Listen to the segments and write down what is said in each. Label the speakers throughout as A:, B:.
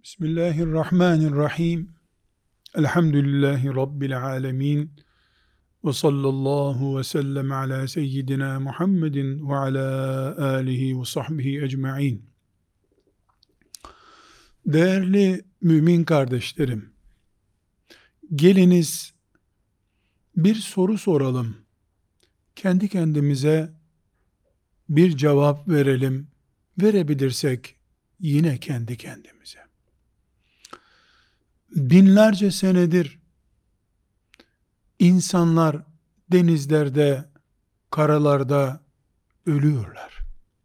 A: Bismillahirrahmanirrahim. Elhamdülillahi Rabbil alemin. Ve sallallahu ve sellem ala seyyidina Muhammedin ve ala alihi ve sahbihi ecma'in. Değerli mümin kardeşlerim, geliniz bir soru soralım. Kendi kendimize bir cevap verelim. Verebilirsek yine kendi kendimize. Binlerce senedir insanlar denizlerde, karalarda ölüyorlar.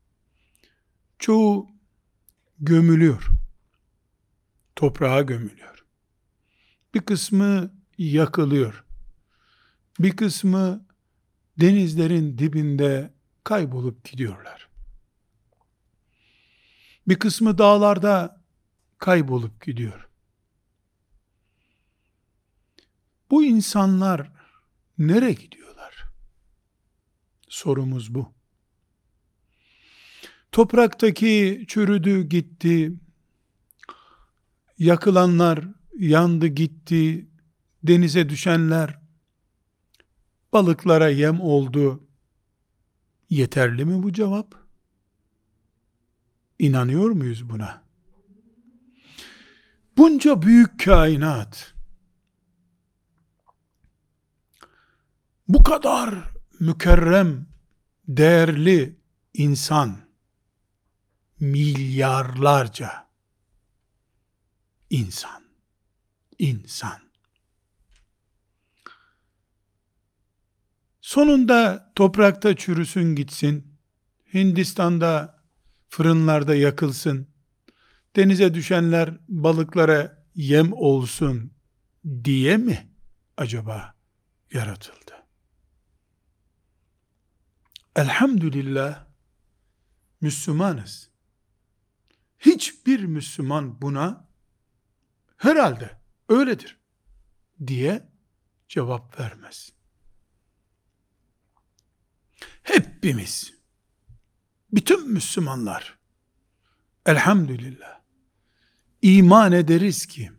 A: Çoğu gömülüyor. Toprağa gömülüyor. Bir kısmı yakılıyor. Bir kısmı denizlerin dibinde kaybolup gidiyorlar. Bir kısmı dağlarda kaybolup gidiyor. Bu insanlar nereye gidiyorlar? Sorumuz bu. Topraktaki çürüdü gitti, yakılanlar yandı gitti, denize düşenler balıklara yem oldu. Yeterli mi bu cevap? İnanıyor muyuz buna? Bunca büyük kainat, bu kadar mükerrem, değerli insan, milyarlarca insan. Sonunda toprakta çürüsün gitsin, Hindistan'da fırınlarda yakılsın, denize düşenler balıklara yem olsun diye mi acaba yaratıldı? Elhamdülillah Müslümanız. Hiçbir Müslüman buna herhalde öyledir diye cevap vermez. Hepimiz, bütün Müslümanlar elhamdülillah iman ederiz ki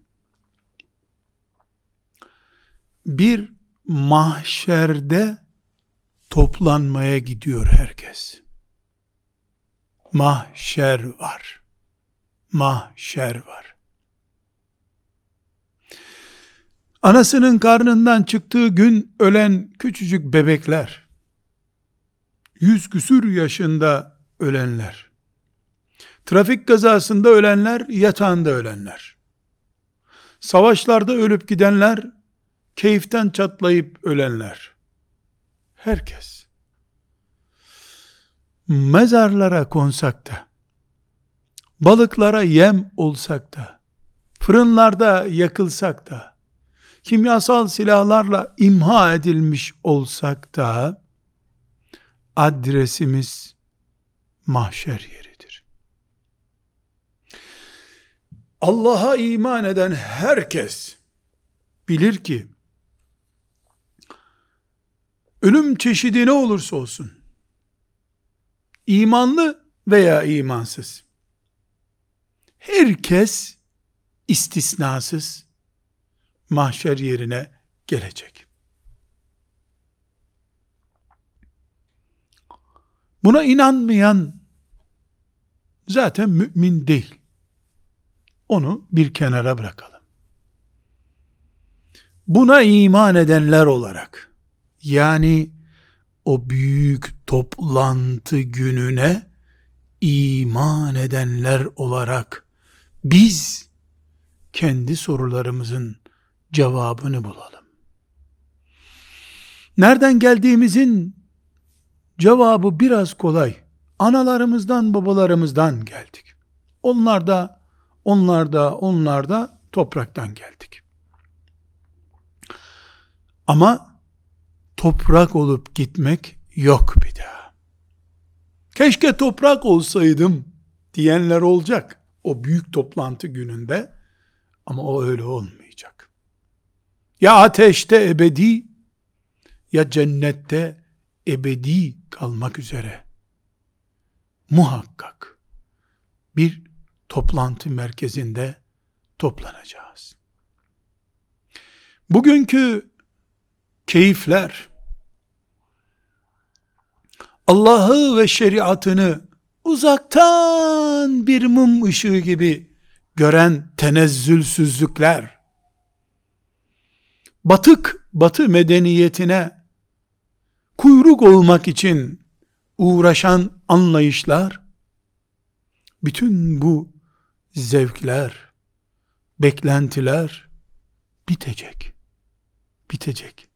A: bir mahşerde toplanmaya gidiyor herkes. Mahşer var. Mahşer var. Anasının karnından çıktığı gün ölen küçücük bebekler, 100 küsür yaşında ölenler, trafik kazasında ölenler, yatağında ölenler, savaşlarda ölüp gidenler, keyiften çatlayıp ölenler, herkes mezarlara konsak da, balıklara yem olsak da, fırınlarda yakılsak da, kimyasal silahlarla imha edilmiş olsak da, adresimiz mahşer yeridir. Allah'a iman eden herkes bilir ki, ölüm çeşidi ne olursa olsun, imanlı veya imansız, herkes istisnasız mahşer yerine gelecek. Buna inanmayan zaten mümin değil. Onu bir kenara bırakalım. Buna iman edenler olarak, yani o büyük toplantı gününe iman edenler olarak biz kendi sorularımızın cevabını bulalım. Nereden geldiğimizin cevabı biraz kolay. Analarımızdan, babalarımızdan geldik. Onlar da topraktan geldik. Ama toprak olup gitmek yok bir daha. Keşke toprak olsaydım diyenler olacak o büyük toplantı gününde, ama o öyle olmayacak. Ya ateşte ebedi, ya cennette ebedi kalmak üzere muhakkak bir toplantı merkezinde toplanacağız. Bugünkü keyifler, Allah'ı ve şeriatını uzaktan bir mum ışığı gibi gören tenezzülsüzlükler, Batı medeniyetine kuyruk olmak için uğraşan anlayışlar, bütün bu zevkler, beklentiler bitecek. Bitecek.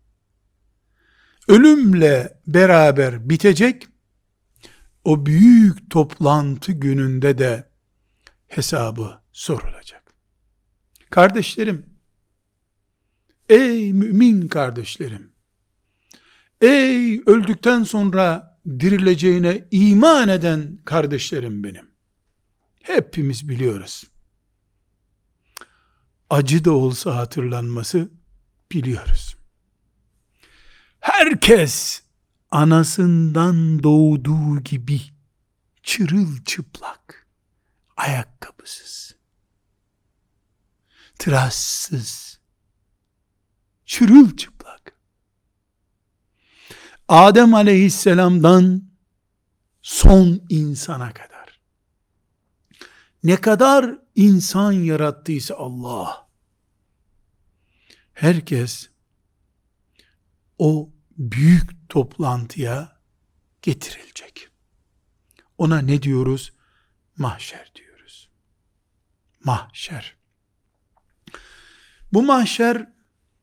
A: Ölümle beraber bitecek. O büyük toplantı gününde de hesabı sorulacak. Kardeşlerim, ey mümin kardeşlerim, ey öldükten sonra dirileceğine iman eden kardeşlerim benim. Hepimiz biliyoruz. Acı da olsa hatırlanması biliyoruz. Herkes anasından doğduğu gibi çırılçıplak, ayakkabısız, tıraşsız, çırılçıplak. Adem aleyhisselamdan son insana kadar ne kadar insan yarattıysa Allah, herkes o büyük toplantıya getirilecek. Ona ne diyoruz? Mahşer diyoruz. Mahşer. Bu mahşer,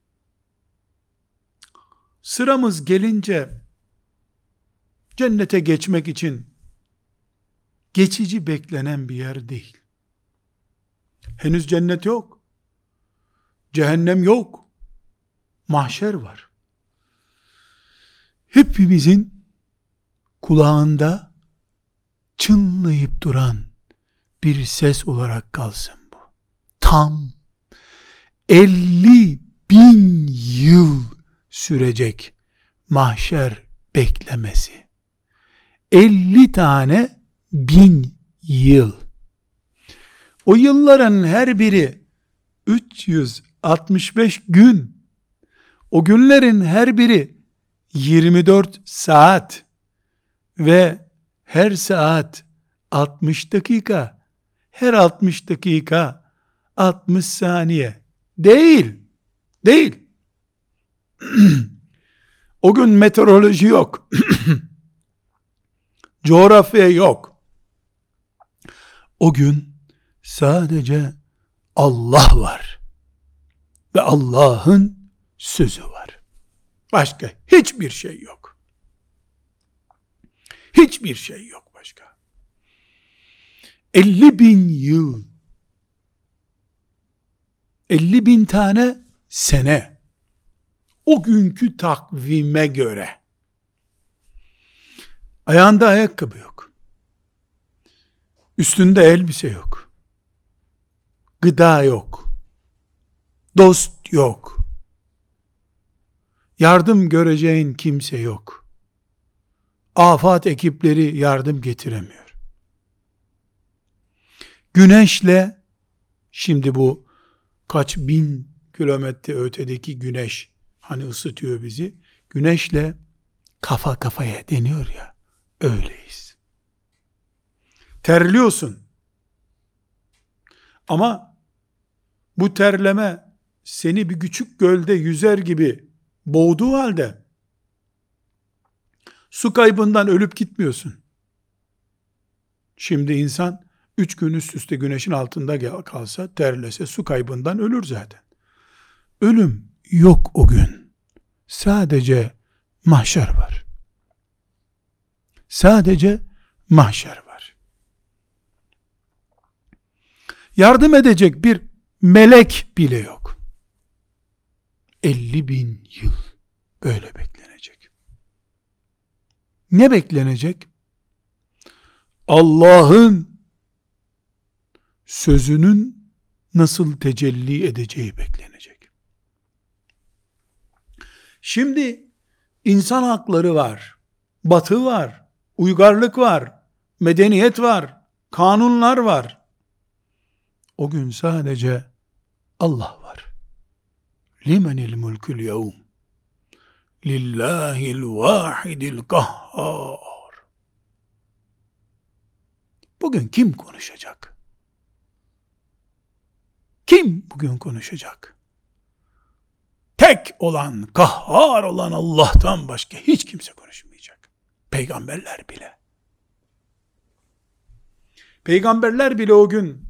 A: sıramız gelince cennete geçmek için geçici beklenen bir yer değil. Henüz cennet yok. Cehennem yok. Mahşer var. Hepimizin kulağında çınlayıp duran bir ses olarak kalsın bu. Tam 50.000 yıl sürecek mahşer beklemesi. 50 tane 1000 yıl. O yılların her biri 365 gün. O günlerin her biri 24 saat ve her saat 60 dakika, her 60 dakika 60 saniye. Değil. O gün meteoroloji yok. Coğrafya yok. O gün sadece Allah var. Ve Allah'ın sözü var. Başka hiçbir şey yok. Hiçbir şey yok başka. 50.000 yıl, 50.000 tane sene, o günkü takvime göre. Ayağında ayakkabı yok. Üstünde elbise yok. Gıda yok. Dost yok. Yardım göreceğin kimse yok. Afat ekipleri yardım getiremiyor. Güneşle, şimdi bu kaç bin kilometre ötedeki güneş hani ısıtıyor bizi. Güneşle kafa kafaya deniyor ya, öyleyiz. Terliyorsun. Ama bu terleme seni bir küçük gölde yüzer gibi boğduğu halde su kaybından ölüp gitmiyorsun. Şimdi insan 3 gün üst üste güneşin altında kalsa, terlese su kaybından ölür zaten. Ölüm yok o gün. Sadece mahşer var. Sadece mahşer var. Yardım edecek bir melek bile yok. 50.000 yıl böyle beklenecek. Ne beklenecek? Allah'ın sözünün nasıl tecelli edeceği beklenecek. Şimdi insan hakları var, batı var, uygarlık var, medeniyet var, kanunlar var. O gün sadece Allah var. Limenil mulkul yevm. Lillahil vahidil kahhar. Bugün kim konuşacak? Kim bugün konuşacak? Tek olan, kahhar olan Allah'tan başka hiç kimse konuşmayacak. Peygamberler bile. Peygamberler bile o gün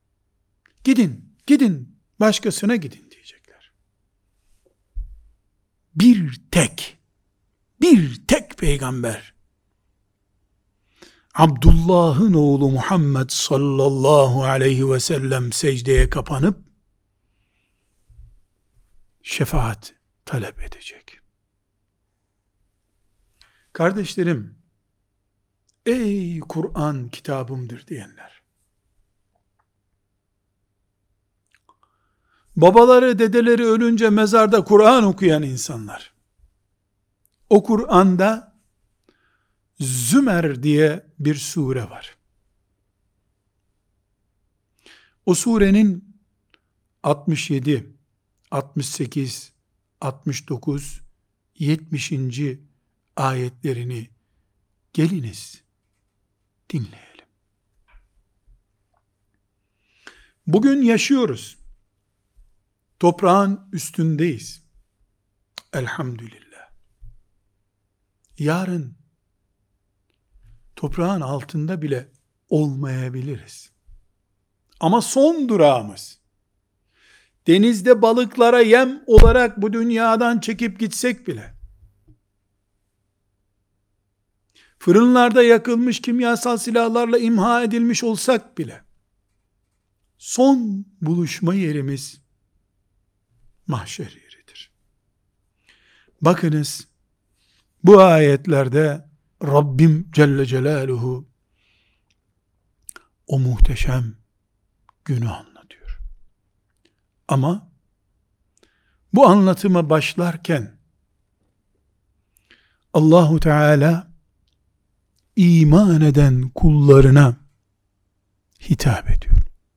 A: gidin başkasına gidin diyecekler. Bir tek peygamber, Abdullah'ın oğlu Muhammed sallallahu aleyhi ve sellem secdeye kapanıp şefaat talep edecek. Kardeşlerim, ey Kur'an kitabımdır diyenler, babaları, dedeleri ölünce mezarda Kur'an okuyan insanlar, o Kur'an'da Zümer diye bir sure var. O surenin 67, 68, 69, 70. ayetlerini geliniz dinleyelim. Bugün yaşıyoruz. Toprağın üstündeyiz. Elhamdülillah. Yarın toprağın altında bile olmayabiliriz. Ama son durağımız, denizde balıklara yem olarak bu dünyadan çekip gitsek bile, fırınlarda yakılmış kimyasal silahlarla imha edilmiş olsak bile, son buluşma yerimiz mahşer yeridir. Bakınız, bu ayetlerde Rabbim Celle Celaluhu o muhteşem günü anlatıyor. Ama bu anlatıma başlarken Allahu Teala iman eden kullarına hitap ediyor.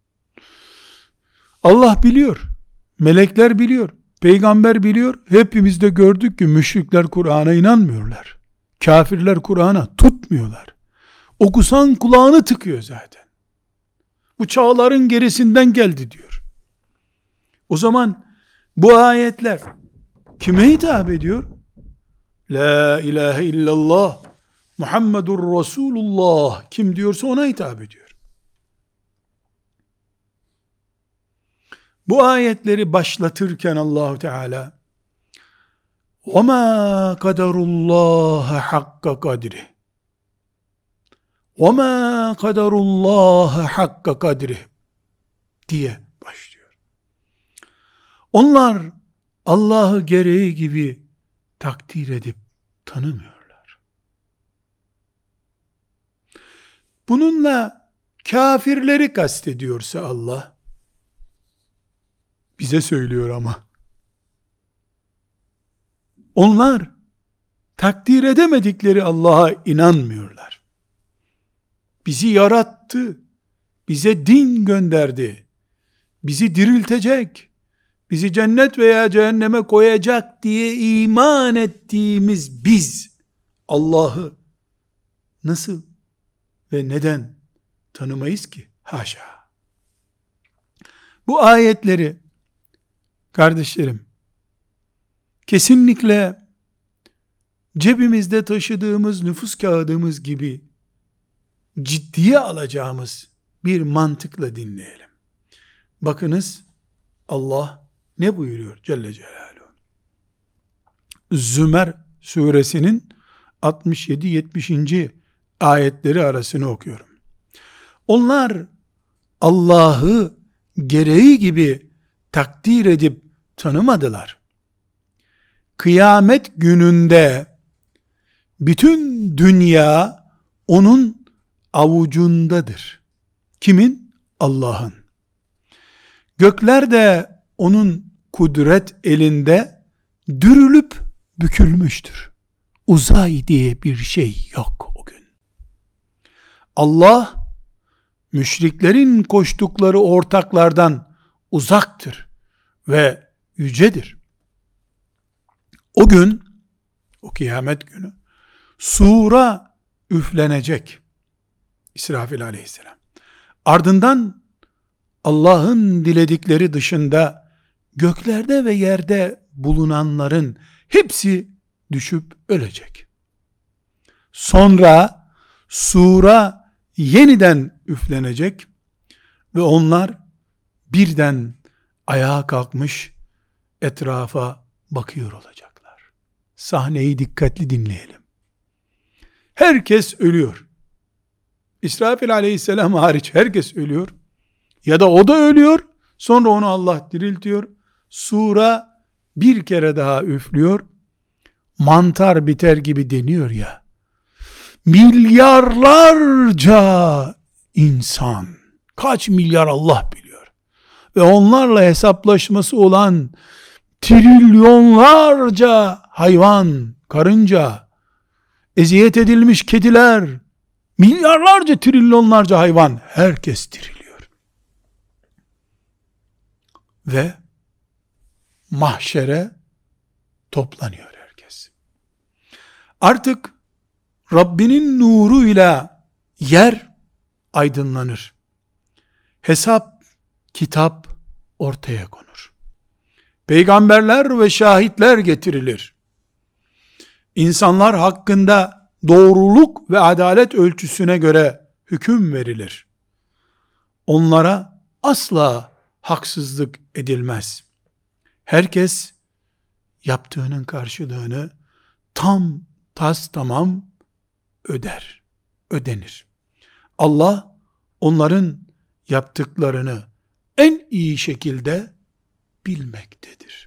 A: Allah biliyor, melekler biliyor, peygamber biliyor. Hepimiz de gördük ki müşrikler Kur'an'a inanmıyorlar. Kafirler Kur'an'a tutmuyorlar. Okusan kulağını tıkıyor zaten. Bu çağların gerisinden geldi diyor. O zaman bu ayetler kime hitap ediyor? La ilahe illallah Muhammedur Resulullah kim diyorsa ona hitap ediyor. Bu ayetleri başlatırken Allahu Teala وَمَا قَدَرُ اللّٰهَ حَقَّ قَدْرِهِ وَمَا قَدَرُ اللّٰهَ حَقَّ قَدْرِهِ diye başlıyor. Onlar Allah'ı gereği gibi takdir edip tanımıyorlar. Bununla kafirleri kastediyorsa Allah, bize söylüyor ama, onlar takdir edemedikleri Allah'a inanmıyorlar. Bizi yarattı, bize din gönderdi, bizi diriltecek, bizi cennet veya cehenneme koyacak diye iman ettiğimiz biz, Allah'ı nasıl ve neden tanımayız ki? Haşa! Bu ayetleri, kardeşlerim, kesinlikle cebimizde taşıdığımız nüfus kağıdımız gibi ciddiye alacağımız bir mantıkla dinleyelim. Bakınız Allah ne buyuruyor Celle Celaluhu? Zümer suresinin 67-70. ayetleri arasını okuyorum. Onlar Allah'ı gereği gibi takdir edip tanımadılar. Kıyamet gününde bütün dünya onun avucundadır. Kimin? Allah'ın. Gökler de onun kudret elinde dürülüp bükülmüştür. Uzay diye bir şey yok o gün. Allah müşriklerin koştukları ortaklardan uzaktır. ve yücedir. O gün, o kıyamet günü, sura üflenecek. İsrafil aleyhisselam. Ardından Allah'ın diledikleri dışında göklerde ve yerde bulunanların hepsi düşüp ölecek. Sonra sura yeniden üflenecek ve onlar birden ayağa kalkmış etrafa bakıyor olacaklar. Sahneyi dikkatli dinleyelim. Herkes ölüyor. İsrafil aleyhisselam hariç herkes ölüyor. Ya da o da ölüyor. Sonra onu Allah diriltiyor. Sura bir kere daha üflüyor. Mantar biter gibi deniyor ya. Milyarlarca insan, kaç milyar Allah biliyor. Ve onlarla hesaplaşması olan trilyonlarca hayvan, karınca, eziyet edilmiş kediler, milyarlarca, trilyonlarca hayvan, herkes diriliyor. Ve mahşere toplanıyor herkes. Artık Rabbinin nuruyla yer aydınlanır. Hesap, kitap ortaya konur. Peygamberler ve şahitler getirilir. İnsanlar hakkında doğruluk ve adalet ölçüsüne göre hüküm verilir. Onlara asla haksızlık edilmez. Herkes yaptığının karşılığını tam tas tamam ödenir. Allah onların yaptıklarını en iyi şekilde bilmektedir.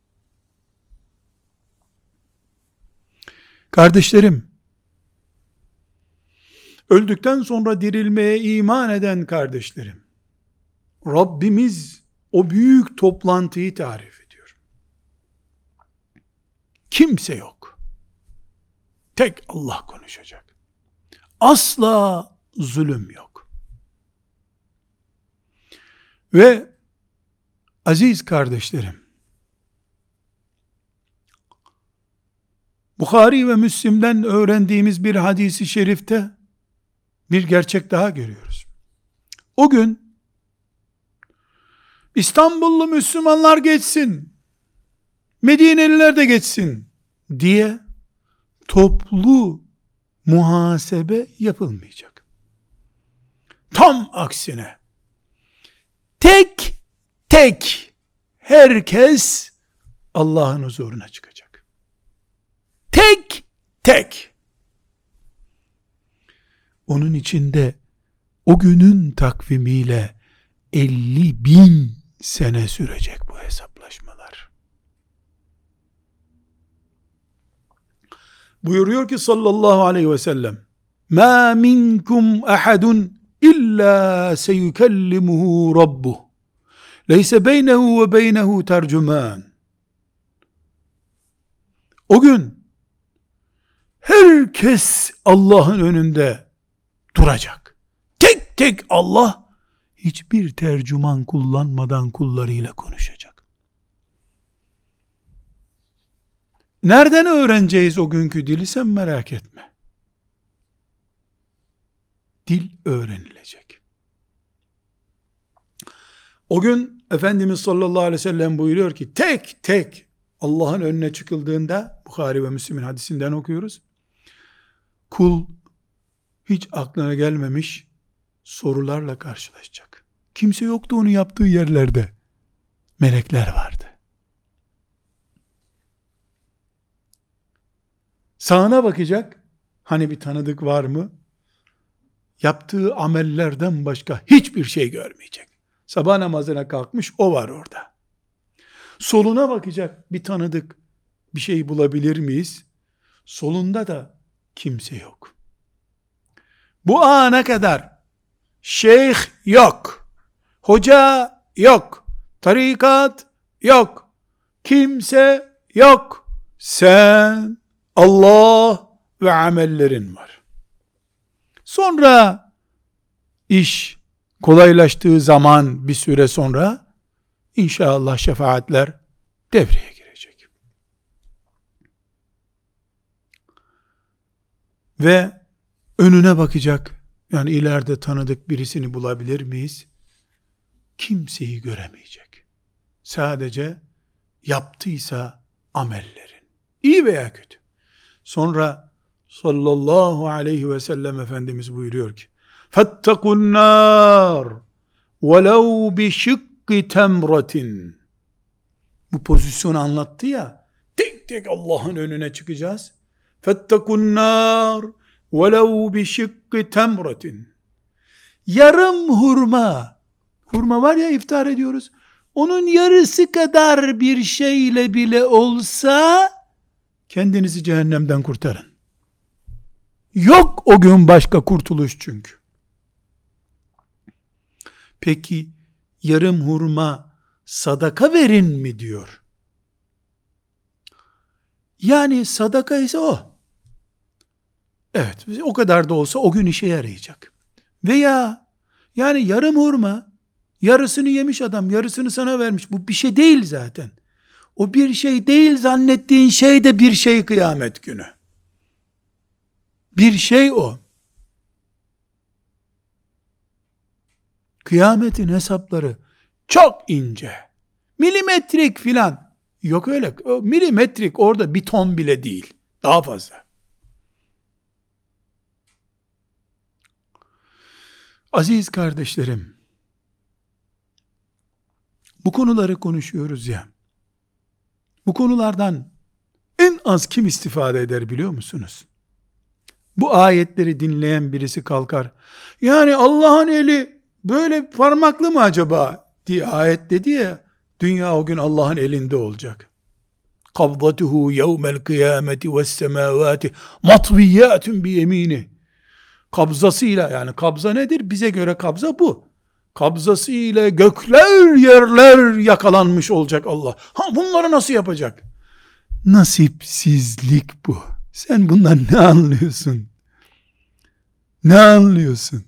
A: Kardeşlerim, öldükten sonra dirilmeye iman eden kardeşlerim, Rabbimiz o büyük toplantıyı tarif ediyor. Kimse yok. Tek Allah konuşacak. Asla zulüm yok. Ve aziz kardeşlerim, Bukhari ve Müslim'den öğrendiğimiz bir hadisi şerifte bir gerçek daha görüyoruz. O gün İstanbullu Müslümanlar geçsin, Medineliler de geçsin diye toplu muhasebe yapılmayacak. Tam aksine tek tek herkes Allah'ın huzuruna çıkacak. Tek tek. Onun içinde o günün takvimiyle 50.000 sene sürecek bu hesaplaşmalar. Buyuruyor ki sallallahu aleyhi ve sellem, مَا مِنْكُمْ أَحَدٌ إِلَّا سَيُكَلِّمُهُ رَبُّهُ لَيْسَ بَيْنَهُ وَبَيْنَهُ تَرْجُمَانٌ. O gün herkes Allah'ın önünde duracak. Tek tek Allah hiçbir tercüman kullanmadan kullarıyla konuşacak. Nereden öğreneceğiz o günkü dili, sen merak etme. Dil öğrenilecek. O gün Efendimiz sallallahu aleyhi ve sellem buyuruyor ki tek tek Allah'ın önüne çıkıldığında, Bukhari ve Müslim'in hadisinden okuyoruz, kul hiç aklına gelmemiş sorularla karşılaşacak. Kimse yoktu onun yaptığı yerlerde. Melekler vardı. Sağına bakacak, hani bir tanıdık var mı? Yaptığı amellerden başka hiçbir şey görmeyecek. Sabah namazına kalkmış, o var orada. Soluna bakacak, bir tanıdık, bir şey bulabilir miyiz? Solunda da kimse yok. Bu ana kadar şeyh yok, hoca yok, tarikat yok, kimse yok. Sen, Allah ve amellerin var. Sonra iş kolaylaştığı zaman, bir süre sonra İnşallah şefaatler devreye girecek. Ve önüne bakacak. Yani ileride tanıdık birisini bulabilir miyiz? Kimseyi göremeyecek. Sadece yaptıysa amellerin, İyi veya kötü. Sonra sallallahu aleyhi ve sellem Efendimiz buyuruyor ki, فَاتَّقُوا النَّارِ وَلَوْ بِشِقِّ تَمْرَةٍ. Bu pozisyonu anlattı ya, tek tek Allah'ın önüne çıkacağız. فَاتَّقُوا النَّارِ وَلَوْ بِشِقِّ تَمْرَةٍ. Yarım hurma var ya, iftar ediyoruz, onun yarısı kadar bir şeyle bile olsa kendinizi cehennemden kurtarın. Yok o gün başka kurtuluş çünkü. Peki yarım hurma sadaka verin mi diyor? Yani sadaka ise o. Evet, o kadar da olsa o gün işe yarayacak. Veya yani yarım hurma, yarısını yemiş adam, yarısını sana vermiş. Bu bir şey değil zaten. O bir şey değil zannettiğin şey de bir şey kıyamet günü. Bir şey o. Kıyametin hesapları çok ince. Milimetrik filan. Yok öyle. O milimetrik orada bir ton bile değil. Daha fazla. Aziz kardeşlerim, bu konuları konuşuyoruz ya. Bu konulardan en az kim istifade eder biliyor musunuz? Bu ayetleri dinleyen birisi kalkar. Yani Allah'ın eli böyle parmaklı mı acaba diye ayet dedi ya. Dünya o gün Allah'ın elinde olacak. Kabdatuhu yevmel kıyameti ves semavati matviyyatun bi yemini. Kabzasıyla, yani kabza nedir? Bize göre kabza bu. Kabzasıyla gökler yerler yakalanmış olacak Allah. Bunları nasıl yapacak? Nasipsizlik bu. Sen bundan ne anlıyorsun? Ne anlıyorsun?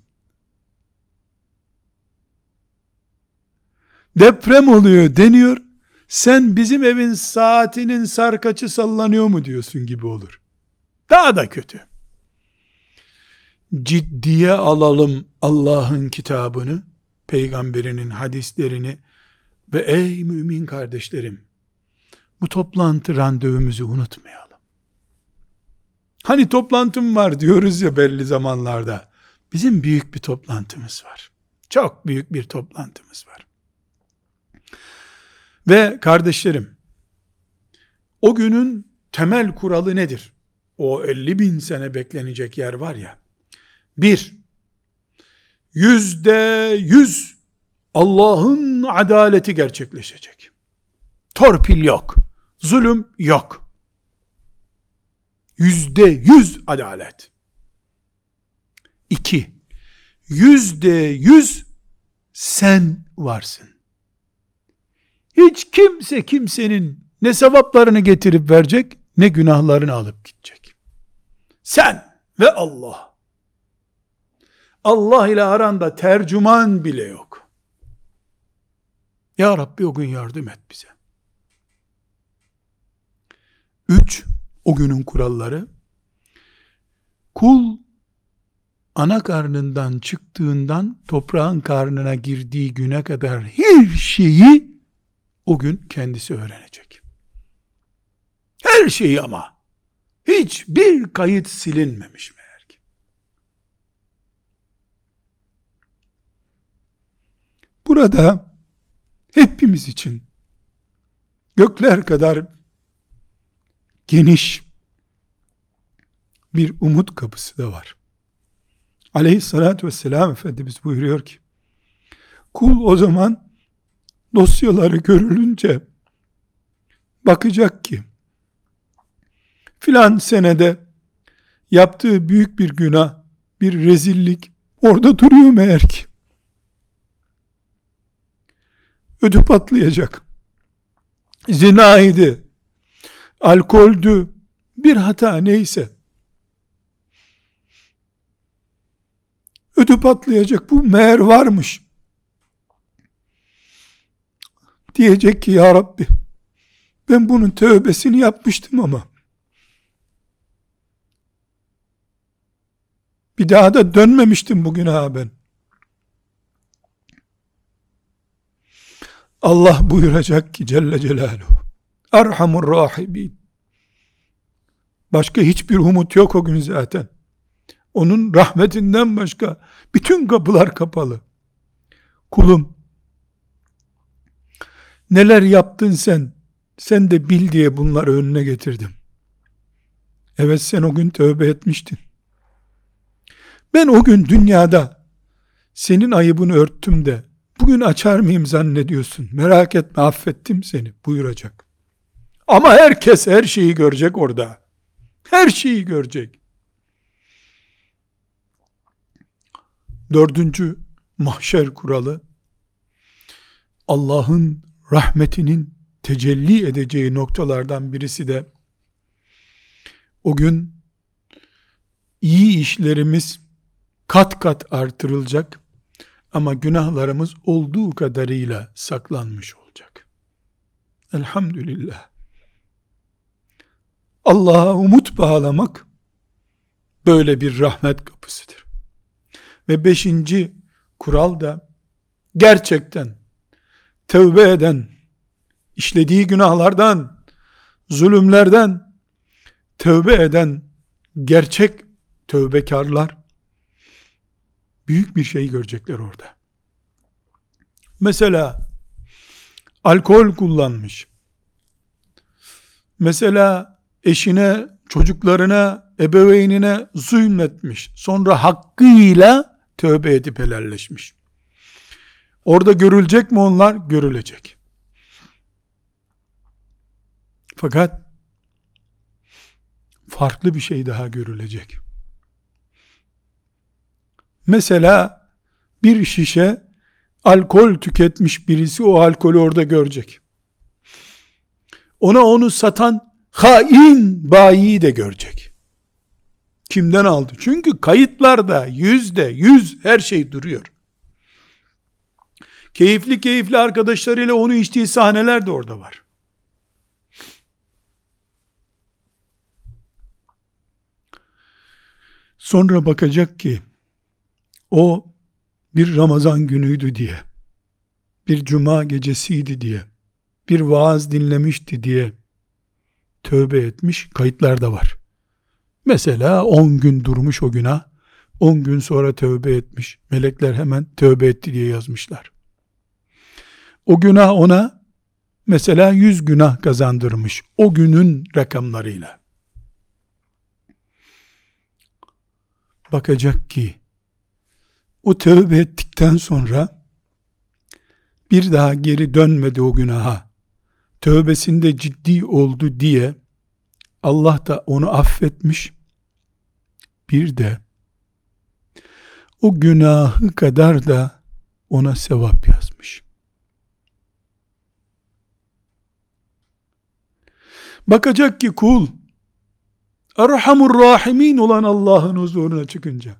A: Deprem oluyor deniyor. Sen bizim evin saatinin sarkaçı sallanıyor mu diyorsun gibi olur. Daha da kötü. Ciddiye alalım Allah'ın kitabını, peygamberinin hadislerini ve ey mümin kardeşlerim, bu toplantı randevumuzu unutmayalım. Hani toplantım var diyoruz ya belli zamanlarda. Bizim büyük bir toplantımız var. Çok büyük bir toplantımız var. Ve kardeşlerim, o günün temel kuralı nedir? O 50.000 sene beklenecek yer var ya. 1, %100 Allah'ın adaleti gerçekleşecek. Torpil yok. Zulüm yok. %100 adalet. 2, %100 sen varsın. Hiç kimse kimsenin ne sevaplarını getirip verecek, ne günahlarını alıp gidecek. Sen ve Allah. Allah ile aranda tercüman bile yok. Ya Rabbi o gün yardım et bize. 3, o günün kuralları. Kul ana karnından çıktığından toprağın karnına girdiği güne kadar her şeyi o gün kendisi öğrenecek. Her şeyi ama. Hiçbir kayıt silinmemiş meğer ki. Burada hepimiz için gökler kadar geniş bir umut kapısı da var. Aleyhissalatü vesselam Efendimiz buyuruyor ki, kul o zaman dosyaları görülünce bakacak ki filan senede yaptığı büyük bir günah, bir rezillik orada duruyor meğer ki. Ödü patlayacak. Zinaydı, alkoldü, bir hata neyse. Ödü patlayacak. Bu meğer varmış diyecek ki ya Rabbi ben bunun tövbesini yapmıştım ama bir daha da dönmemiştim bu günaha ben. Allah buyuracak ki Celle Celaluhu, Erhamur Rahimin. Başka hiçbir umut yok o gün zaten. Onun rahmetinden başka bütün kapılar kapalı. Kulum, neler yaptın sen de bil diye bunları önüne getirdim. Evet, sen o gün tövbe etmiştin. Ben o gün dünyada senin ayıbını örttüm de bugün açar mıyım zannediyorsun? Merak etme, affettim seni buyuracak. Ama herkes her şeyi görecek orada. Her şeyi görecek. 4. mahşer kuralı, Allah'ın rahmetinin tecelli edeceği noktalardan birisi de o gün iyi işlerimiz kat kat artırılacak ama günahlarımız olduğu kadarıyla saklanmış olacak. Elhamdülillah. Allah'a umut bağlamak böyle bir rahmet kapısıdır. Ve 5. kural da gerçekten tövbe eden, işlediği günahlardan, zulümlerden tövbe eden gerçek tövbekarlar büyük bir şey görecekler orada. Mesela alkol kullanmış. Mesela eşine, çocuklarına, ebeveynine zulmetmiş. Sonra hakkıyla tövbe edip helalleşmiş. Orada görülecek mi onlar? Görülecek. Fakat farklı bir şey daha görülecek. Mesela bir şişe alkol tüketmiş birisi o alkolü orada görecek. Ona onu satan hain bayiyi de görecek. Kimden aldı? Çünkü kayıtlarda %100 her şey duruyor. Keyifli arkadaşlarıyla onu içtiği sahneler de orada var. Sonra bakacak ki o bir Ramazan günüydü diye, bir cuma gecesiydi diye, bir vaaz dinlemişti diye tövbe etmiş, kayıtlarda var. Mesela 10 gün durmuş o günah, 10 gün sonra tövbe etmiş. Melekler hemen tövbe etti diye yazmışlar. O günah ona mesela 100 günah kazandırmış. O günün rakamlarıyla. Bakacak ki o tövbe ettikten sonra bir daha geri dönmedi o günaha. Tövbesinde ciddi oldu diye Allah da onu affetmiş. Bir de o günahı kadar da ona sevap yazmış. Bakacak ki kul Erhamur Rahimin olan Allah'ın huzuruna çıkınca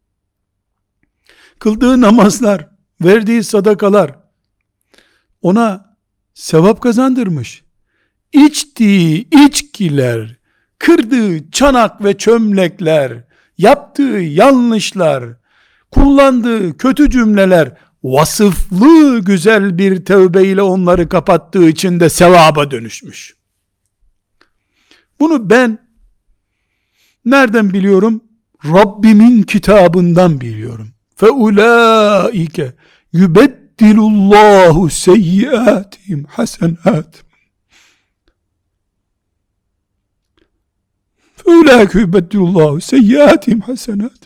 A: kıldığı namazlar, verdiği sadakalar ona sevap kazandırmış. İçtiği içkiler, kırdığı çanak ve çömlekler, yaptığı yanlışlar, kullandığı kötü cümleler, vasıflı güzel bir tövbeyle onları kapattığı için de sevaba dönüşmüş. Bunu ben nereden biliyorum? Rabbimin kitabından biliyorum. فَاُولَٰئِكَ يُبَدِّلُ اللّٰهُ سَيِّئَاتِهِمْ حَسَنَاتٍ فَاُولَٰئِكَ يُبَدِّلُ اللّٰهُ سَيِّئَاتِهِمْ حَسَنَاتٍ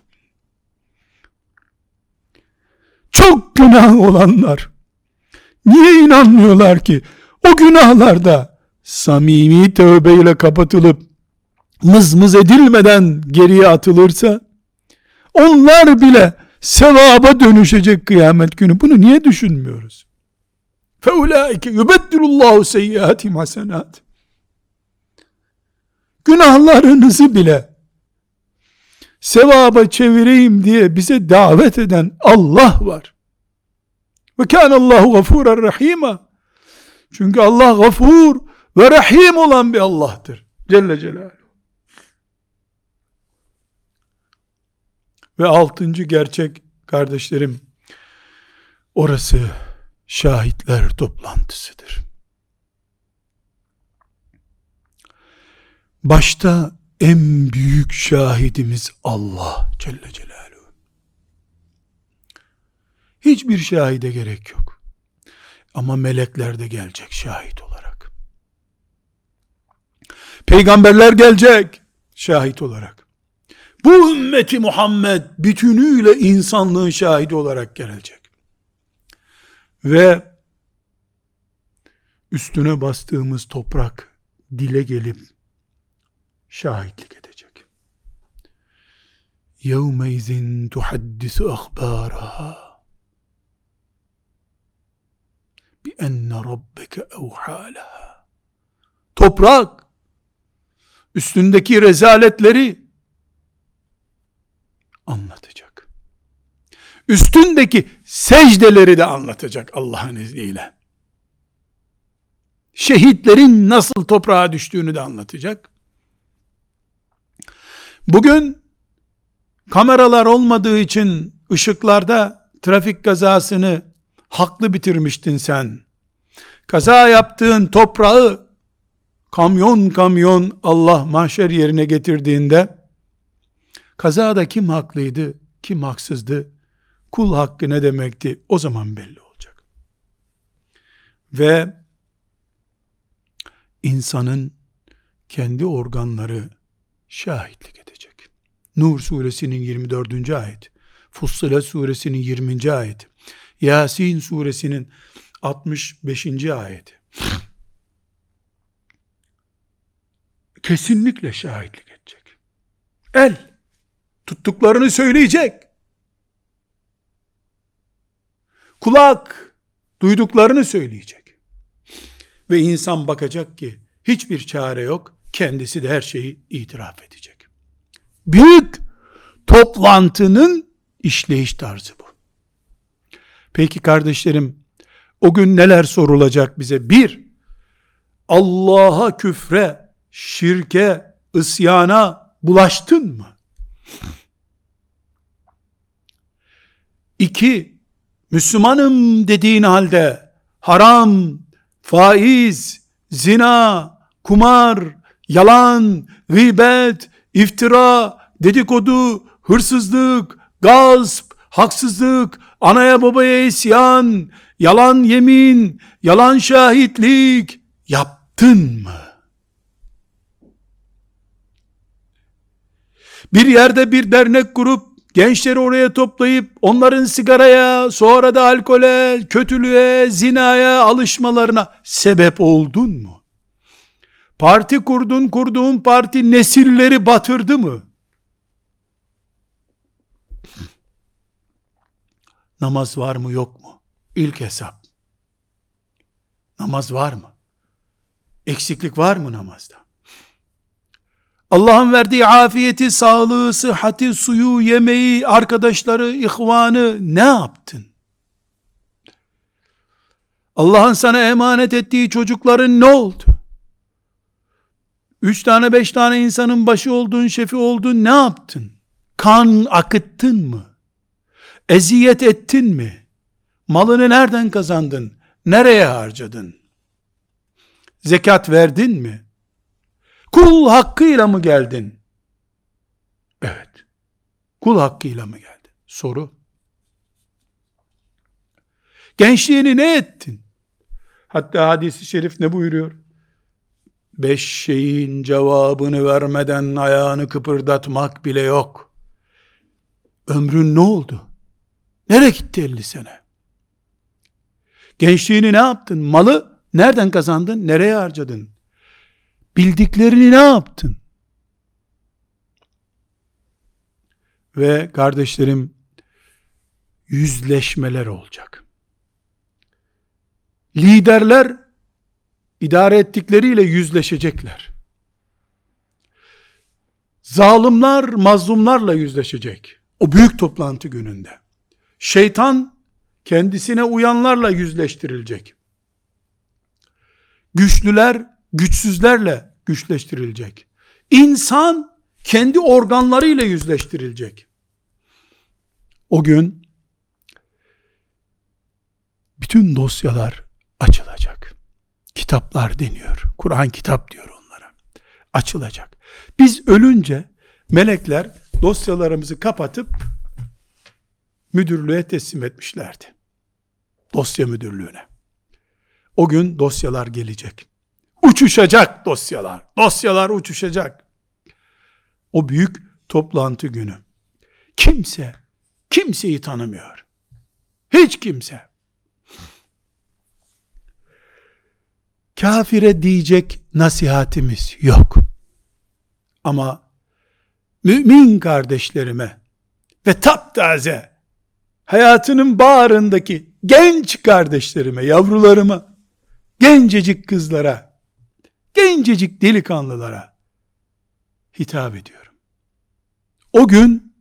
A: Çok günah olanlar niye inanmıyorlar ki o günahlarda samimi tövbeyle kapatılıp mızmız edilmeden geriye atılırsa onlar bile sevaba dönüşecek kıyamet günü. Bunu niye düşünmüyoruz? فَاُولَٰئِكَ يُبَدِّلُ اللّٰهُ سَيِّئَاتِهِمْ حَسَنَاتٍ Günahlarınızı bile sevaba çevireyim diye bize davet eden Allah var. Ve kâne Allahu gafûren rahîmâ. Çünkü Allah gafur ve rahim olan bir Allah'tır Celle Celaluhu. Ve 6. gerçek kardeşlerim, orası şahitler toplantısıdır. Başta en büyük şahidimiz Allah Celle Celaluhu. Hiçbir şahide gerek yok. Ama melekler de gelecek şahit olarak. Peygamberler gelecek şahit olarak. Bu ümmeti Muhammed bütünüyle insanlığın şahidi olarak gelecek. Ve üstüne bastığımız toprak dile gelip şahitlik edecek. يَوْمَيْزٍ تُحَدِّسُ أَخْبَارَهَا بِأَنَّ رَبَّكَ أَوْحَى لَهَا. Toprak üstündeki rezaletleri anlatacak. Üstündeki secdeleri de anlatacak Allah'ın izniyle. Şehitlerin nasıl toprağa düştüğünü de anlatacak. Bugün kameralar olmadığı için ışıklarda trafik kazasını haklı bitirmiştin sen. Kaza yaptığın toprağı kamyon kamyon Allah mahşer yerine getirdiğinde kazada kim haklıydı, kim haksızdı, kul hakkı ne demekti, o zaman belli olacak. Ve insanın kendi organları şahitlik edecek. Nur suresinin 24. ayet, Fussilet suresinin 20. ayet, Yasin suresinin 65. ayet. Kesinlikle şahitlik edecek. El tuttuklarını söyleyecek. Kulak duyduklarını söyleyecek. Ve insan bakacak ki hiçbir çare yok. Kendisi de her şeyi itiraf edecek. Büyük toplantının işleyiş tarzı bu. Peki kardeşlerim, o gün neler sorulacak bize? 1. Allah'a küfre, şirke, isyana bulaştın mı? 2. Müslümanım dediğin halde haram, faiz, zina, kumar, yalan, gıybet, iftira, dedikodu, hırsızlık, gasp, haksızlık, anaya babaya isyan, yalan yemin, yalan şahitlik yaptın mı? Bir yerde bir dernek kurup gençleri oraya toplayıp onların sigaraya, sonra da alkole, kötülüğe, zinaya alışmalarına sebep oldun mu? Parti kurduğun parti nesilleri batırdı mı? Namaz var mı yok mu? İlk hesap. Namaz var mı? Eksiklik var mı namazda? Allah'ın verdiği afiyeti, sağlığı, sıhhati, suyu, yemeği, arkadaşları, ihvanı ne yaptın? Allah'ın sana emanet ettiği çocukların ne oldu? 3 tane 5 tane insanın başı oldun, şefi oldun, ne yaptın? Kan akıttın mı? Eziyet ettin mi? Malını nereden kazandın? Nereye harcadın? Zekat verdin mi? Kul hakkıyla mı geldin? Evet. Kul hakkıyla mı geldin? Soru. Gençliğini ne ettin? Hatta hadis-i şerif ne buyuruyor? 5 şeyin cevabını vermeden ayağını kıpırdatmak bile yok. Ömrün ne oldu? Nereye gitti 50 sene? Gençliğini ne yaptın? Malı nereden kazandın? Nereye harcadın? Bildiklerini ne yaptın? Ve kardeşlerim, yüzleşmeler olacak. Liderler idare ettikleriyle yüzleşecekler. Zalimler mazlumlarla yüzleşecek. O büyük toplantı gününde. Şeytan kendisine uyanlarla yüzleştirilecek. Güçlüler güçsüzlerle güçleştirilecek. İnsan kendi organlarıyla yüzleştirilecek. O gün bütün dosyalar açılacak. Kitaplar deniyor. Kur'an kitap diyor onlara. Açılacak. Biz ölünce melekler dosyalarımızı kapatıp müdürlüğe teslim etmişlerdi. Dosya müdürlüğüne. O gün dosyalar gelecek. Uçuşacak dosyalar. Dosyalar uçuşacak. O büyük toplantı günü. Kimse kimseyi tanımıyor. Hiç kimse. Kafire diyecek nasihatimiz yok. Ama mümin kardeşlerime ve taptaze hayatının bağrındaki genç kardeşlerime, yavrularıma, gencecik kızlara, gencecik delikanlılara hitap ediyorum. O gün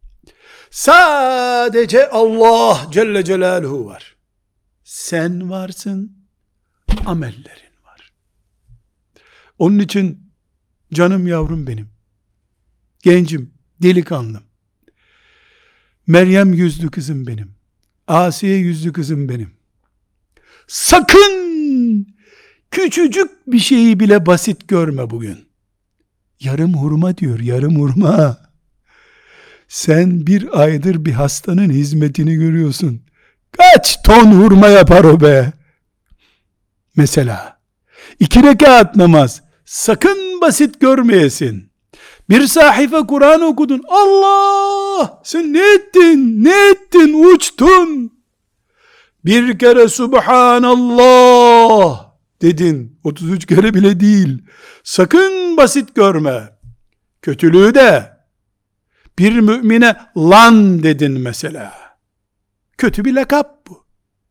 A: sadece Allah Celle Celaluhu var. Sen varsın, amellerin var. Onun için canım yavrum benim, gencim, delikanlım, Meryem yüzlü kızım benim, Asiye yüzlü kızım benim. Sakın küçücük bir şeyi bile basit görme bugün. Yarım hurma diyor, yarım hurma. Sen bir aydır bir hastanın hizmetini görüyorsun. Kaç ton hurma yapar o be? Mesela 2 rekat namaz sakın basit görmeyesin. Bir sahife Kur'an okudun. Allah! Sen ne ettin? Ne ettin? Uçtun. Bir kere Subhanallah dedin. 33 kere bile değil. Sakın basit görme. Kötülüğü de bir mümine lan dedin mesela. Kötü bir lakap bu.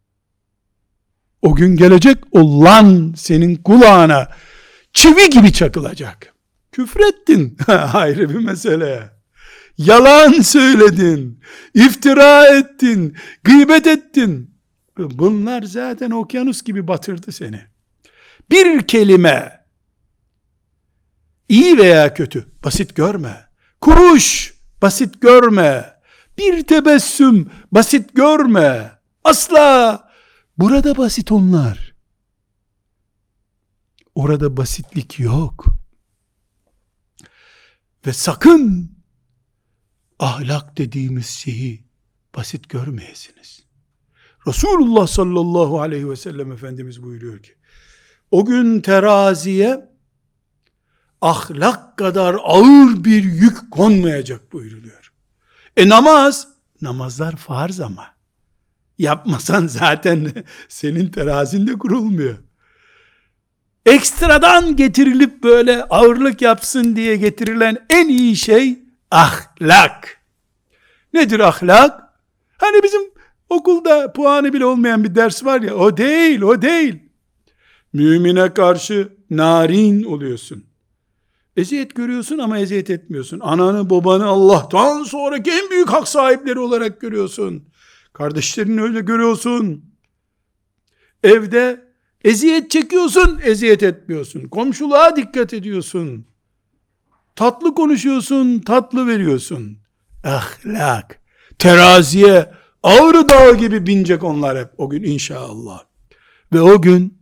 A: O gün gelecek, o lan senin kulağına çivi gibi çakılacak. Küfrettin. Ayrı bir mesele. Yalan söyledin. İftira ettin. Gıybet ettin. Bunlar zaten okyanus gibi batırdı seni. Bir kelime, iyi veya kötü, basit görme. Kuruş, basit görme. Bir tebessüm, basit görme. Asla. Burada basit onlar. Orada basitlik yok. Ve sakın ahlak dediğimiz şeyi basit görmeyesiniz. Resulullah sallallahu aleyhi ve sellem Efendimiz buyuruyor ki, o gün teraziye ahlak kadar ağır bir yük konmayacak buyuruluyor. Namazlar farz ama. Yapmasan zaten senin terazinde kurulmuyor. Ekstradan getirilip böyle ağırlık yapsın diye getirilen en iyi şey ahlak. Nedir ahlak? Hani bizim okulda puanı bile olmayan bir ders var ya, o değil. Mümine karşı narin oluyorsun. Eziyet görüyorsun ama eziyet etmiyorsun. Ananı babanı Allah'tan sonraki en büyük hak sahipleri olarak görüyorsun. Kardeşlerini öyle görüyorsun. Evde eziyet çekiyorsun, eziyet etmiyorsun. Komşuluğa dikkat ediyorsun. Tatlı konuşuyorsun, tatlı veriyorsun. Ahlak. Teraziye Ağrı Dağı gibi binecek onlar hep o gün inşallah. Ve o gün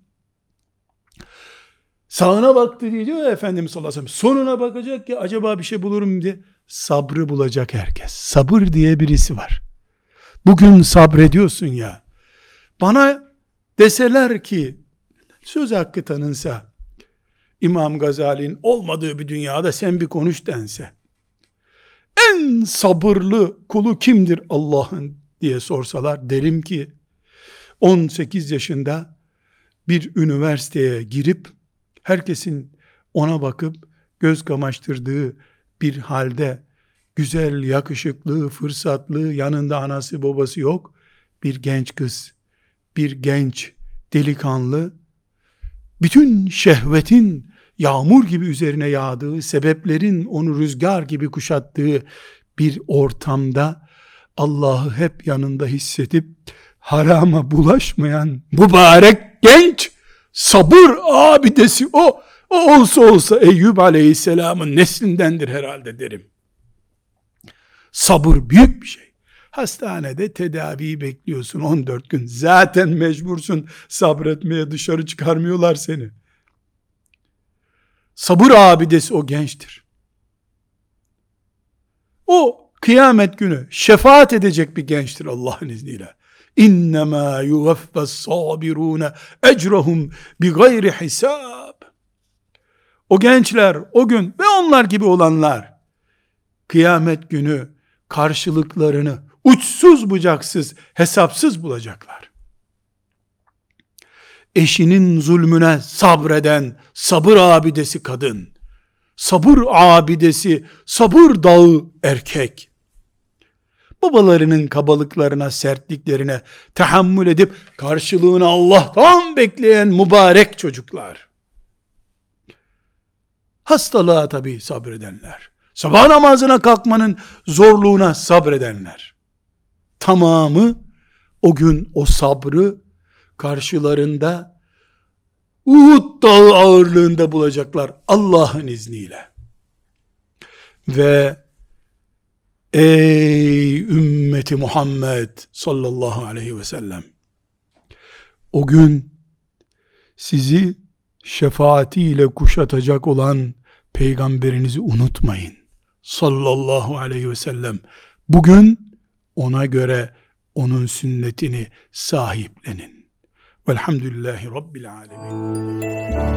A: sağına baktı diyor ya Efendimiz sallallahu aleyhi ve sellem. Sonuna bakacak ki acaba bir şey bulurum diye. Sabrı bulacak herkes. Sabır diye birisi var. Bugün sabrediyorsun ya. Bana deseler ki söz hakkı tanınsa, İmam Gazali'nin olmadığı bir dünyada sen bir konuş dense, en sabırlı kulu kimdir Allah'ın diye sorsalar, derim ki 18 yaşında bir üniversiteye girip herkesin ona bakıp göz kamaştırdığı bir halde güzel, yakışıklı, fırsatlı, yanında anası babası yok bir genç kız, bir genç delikanlı, bütün şehvetin yağmur gibi üzerine yağdığı, sebeplerin onu rüzgar gibi kuşattığı bir ortamda Allah'ı hep yanında hissedip harama bulaşmayan mübarek genç sabır abidesi o olsa olsa Eyyub aleyhisselamın neslindendir herhalde derim. Sabır büyük bir şey. Hastanede tedaviyi bekliyorsun 14 gün. Zaten mecbursun sabretmeye, dışarı çıkarmıyorlar seni. Sabır abidesi o gençtir. O kıyamet günü şefaat edecek bir gençtir Allah'ın izniyle. İnnemâ yuvaffas sabirûne ecrahum bi gayri hisab. O gençler o gün ve onlar gibi olanlar kıyamet günü karşılıklarını uçsuz bucaksız, hesapsız bulacaklar. Eşinin zulmüne sabreden sabır abidesi kadın, sabır abidesi, sabır dağı erkek, babalarının kabalıklarına, sertliklerine tahammül edip karşılığını Allah'tan bekleyen mübarek çocuklar, hastalığa tabii sabredenler, sabah namazına kalkmanın zorluğuna sabredenler, tamamı o gün o sabrı karşılarında Uhud dağı ağırlığında bulacaklar Allah'ın izniyle. Ve ey ümmeti Muhammed sallallahu aleyhi ve sellem, o gün sizi şefaatiyle kuşatacak olan peygamberinizi unutmayın sallallahu aleyhi ve sellem. Bugün ona göre onun sünnetini sahiplenin. Velhamdülillahi Rabbil alemin.